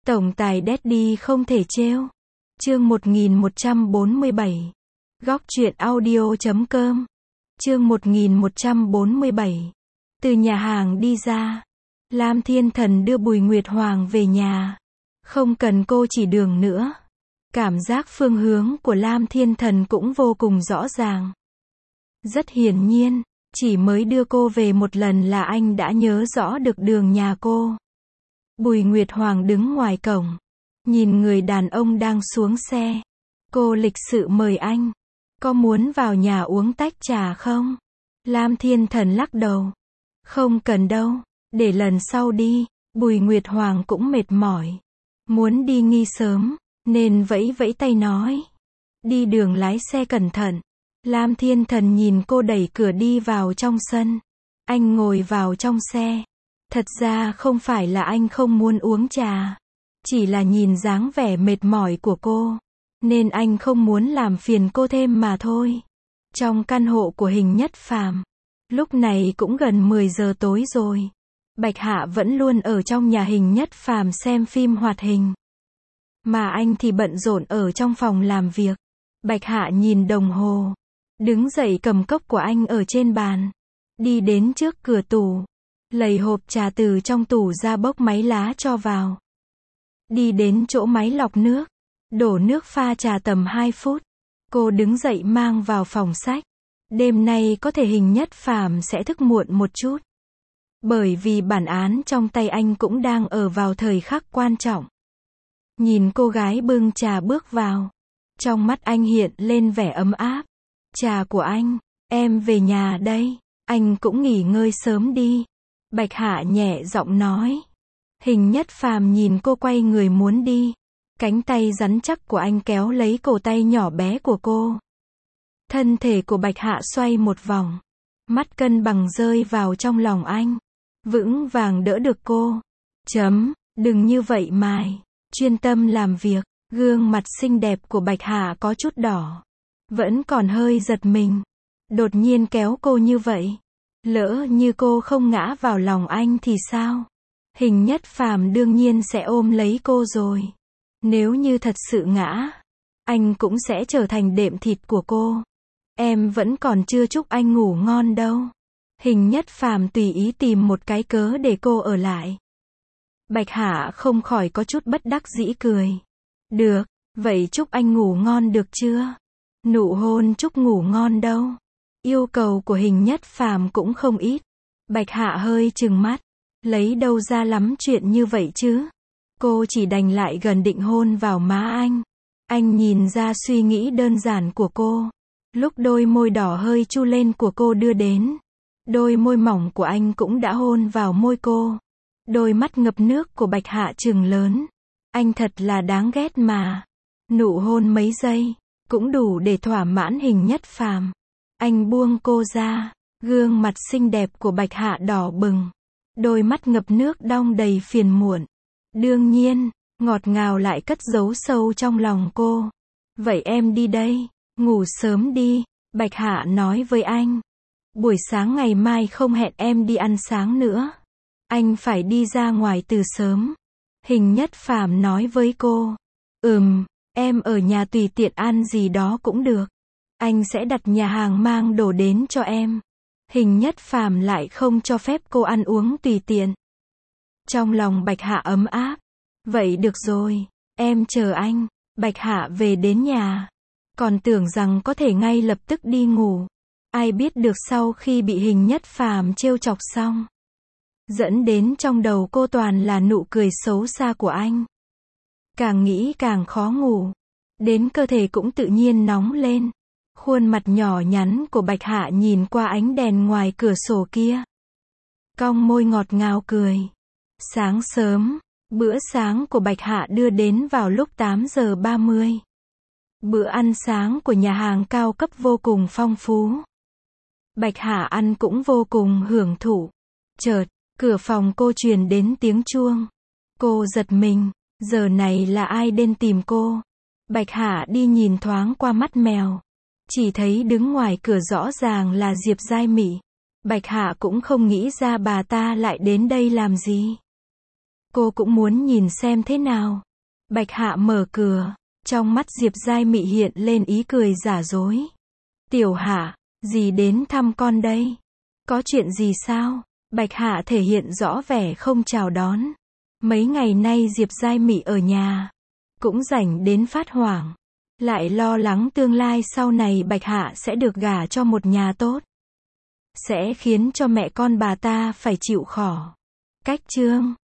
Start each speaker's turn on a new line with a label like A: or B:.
A: Tổng tài Daddy không thể trêu. Chương 1147. Góc truyện audio.com. Chương 1147. Từ nhà hàng đi ra, Lam Thiên Thần đưa Bùi Nguyệt Hoàng về nhà. Không cần cô chỉ đường nữa. Cảm giác phương hướng của Lam Thiên Thần cũng vô cùng rõ ràng. Rất hiển nhiên, chỉ mới đưa cô về một lần là anh đã nhớ rõ được đường nhà cô. Bùi Nguyệt Hoàng đứng ngoài cổng, nhìn người đàn ông đang xuống xe. Cô lịch sự mời anh. Có muốn vào nhà uống tách trà không? Lam Thiên Thần lắc đầu. Không cần đâu, để lần sau đi. Bùi Nguyệt Hoàng cũng mệt mỏi. Muốn đi nghỉ sớm, nên vẫy vẫy tay nói. Đi đường lái xe cẩn thận. Lam Thiên Thần nhìn cô đẩy cửa đi vào trong sân. Anh ngồi vào trong xe. Thật ra không phải là anh không muốn uống trà. Chỉ là nhìn dáng vẻ mệt mỏi của cô, nên anh không muốn làm phiền cô thêm mà thôi. Trong căn hộ của Hình Nhất Phàm, lúc này cũng gần 10 giờ tối rồi. Bạch Hạ vẫn luôn ở trong nhà Hình Nhất Phàm xem phim hoạt hình. Mà anh thì bận rộn ở trong phòng làm việc. Bạch Hạ nhìn đồng hồ, đứng dậy cầm cốc của anh ở trên bàn. Đi đến trước cửa tủ, lấy hộp trà từ trong tủ ra bốc máy lá cho vào. Đi đến chỗ máy lọc nước, đổ nước pha trà tầm 2 phút. Cô đứng dậy mang vào phòng sách. Đêm nay có thể Hình Nhất Phàm sẽ thức muộn một chút. Bởi vì bản án trong tay anh cũng đang ở vào thời khắc quan trọng. Nhìn cô gái bưng trà bước vào, trong mắt anh hiện lên vẻ ấm áp. Trà của anh, em về nhà đây. Anh cũng nghỉ ngơi sớm đi. Bạch Hạ nhẹ giọng nói. Hình Nhất Phàm nhìn cô quay người muốn đi. Cánh tay rắn chắc của anh kéo lấy cổ tay nhỏ bé của cô. Thân thể của Bạch Hạ xoay một vòng. Mắt cân bằng rơi vào trong lòng anh. Vững vàng đỡ được cô. Đừng như vậy mài. Chuyên tâm làm việc. Gương mặt xinh đẹp của Bạch Hạ có chút đỏ. Vẫn còn hơi giật mình. Đột nhiên kéo cô như vậy. Lỡ như cô không ngã vào lòng anh thì sao? Hình Nhất Phàm đương nhiên sẽ ôm lấy cô rồi. Nếu như thật sự ngã, anh cũng sẽ trở thành đệm thịt của cô. Em vẫn còn chưa chúc anh ngủ ngon đâu. Hình Nhất Phàm tùy ý tìm một cái cớ để cô ở lại. Bạch Hạ không khỏi có chút bất đắc dĩ cười. Được, vậy chúc anh ngủ ngon được chưa? Nụ hôn chúc ngủ ngon đâu. Yêu cầu của Hình Nhất Phàm cũng không ít. Bạch Hạ hơi trừng mắt. Lấy đâu ra lắm chuyện như vậy chứ? Cô chỉ đành lại gần định hôn vào má anh. Anh nhìn ra suy nghĩ đơn giản của cô. Lúc đôi môi đỏ hơi chu lên của cô đưa đến, đôi môi mỏng của anh cũng đã hôn vào môi cô. Đôi mắt ngập nước của Bạch Hạ trừng lớn. Anh thật là đáng ghét mà. Nụ hôn mấy giây, cũng đủ để thỏa mãn Hình Nhất Phàm. Anh buông cô ra. Gương mặt xinh đẹp của Bạch Hạ đỏ bừng. Đôi mắt ngập nước đong đầy phiền muộn. Đương nhiên, ngọt ngào lại cất giấu sâu trong lòng cô. Vậy em đi đây, ngủ sớm đi, Bạch Hạ nói với anh. Buổi sáng ngày mai không hẹn em đi ăn sáng nữa. Anh phải đi ra ngoài từ sớm. Hình Nhất Phàm nói với cô. Em ở nhà tùy tiện ăn gì đó cũng được. Anh sẽ đặt nhà hàng mang đồ đến cho em. Hình Nhất Phàm lại không cho phép cô ăn uống tùy tiện. Trong lòng Bạch Hạ ấm áp. Vậy được rồi, em chờ anh. Bạch Hạ về đến nhà. Còn tưởng rằng có thể ngay lập tức đi ngủ. Ai biết được sau khi bị Hình Nhất Phàm trêu chọc xong, dẫn đến trong đầu cô toàn là nụ cười xấu xa của anh. Càng nghĩ càng khó ngủ. Đến cơ thể cũng tự nhiên nóng lên. Khuôn mặt nhỏ nhắn của Bạch Hạ nhìn qua ánh đèn ngoài cửa sổ kia. Cong môi ngọt ngào cười. Sáng sớm, bữa sáng của Bạch Hạ đưa đến vào lúc 8 giờ 30. Bữa ăn sáng của nhà hàng cao cấp vô cùng phong phú. Bạch Hạ ăn cũng vô cùng hưởng thụ. Chợt, cửa phòng cô truyền đến tiếng chuông. Cô giật mình, giờ này là ai đến tìm cô? Bạch Hạ đi nhìn thoáng qua mắt mèo. Chỉ thấy đứng ngoài cửa rõ ràng là Diệp Giai Mị. Bạch Hạ cũng không nghĩ ra bà ta lại đến đây làm gì. Cô cũng muốn nhìn xem thế nào. Bạch Hạ mở cửa. Trong mắt Diệp Giai Mị hiện lên ý cười giả dối. Tiểu Hạ, dì đến thăm con đây. Có chuyện gì sao? Bạch Hạ thể hiện rõ vẻ không chào đón. Mấy ngày nay Diệp Giai Mị ở nhà. Cũng rảnh đến phát hoảng. Lại lo lắng tương lai sau này Bạch Hạ sẽ được gả cho một nhà tốt. Sẽ khiến cho mẹ con bà ta phải chịu khổ. Cách chương